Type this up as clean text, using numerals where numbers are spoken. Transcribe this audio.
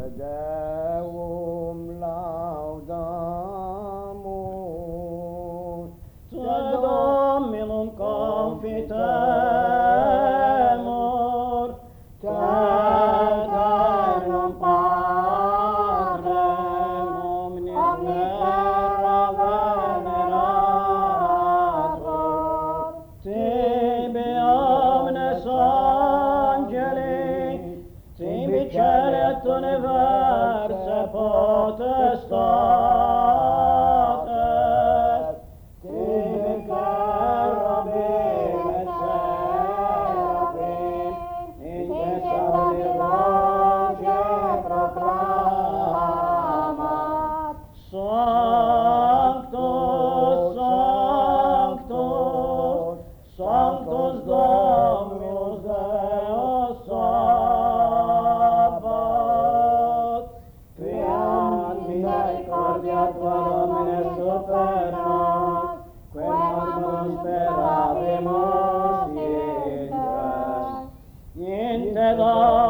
Deum laudamus, Te Dominum confitemur, te eternum Patrem omnifera venerator, tibi omnes angeli, tibi celi et universe potestates, tibi cherubim et seraphim, in te sancti voce proclamat, Sanctus, Sanctus, Sanctus Dominus Deus Sabaoth, quia misericordia tua Domine super nos, quem non speravimus inde. In te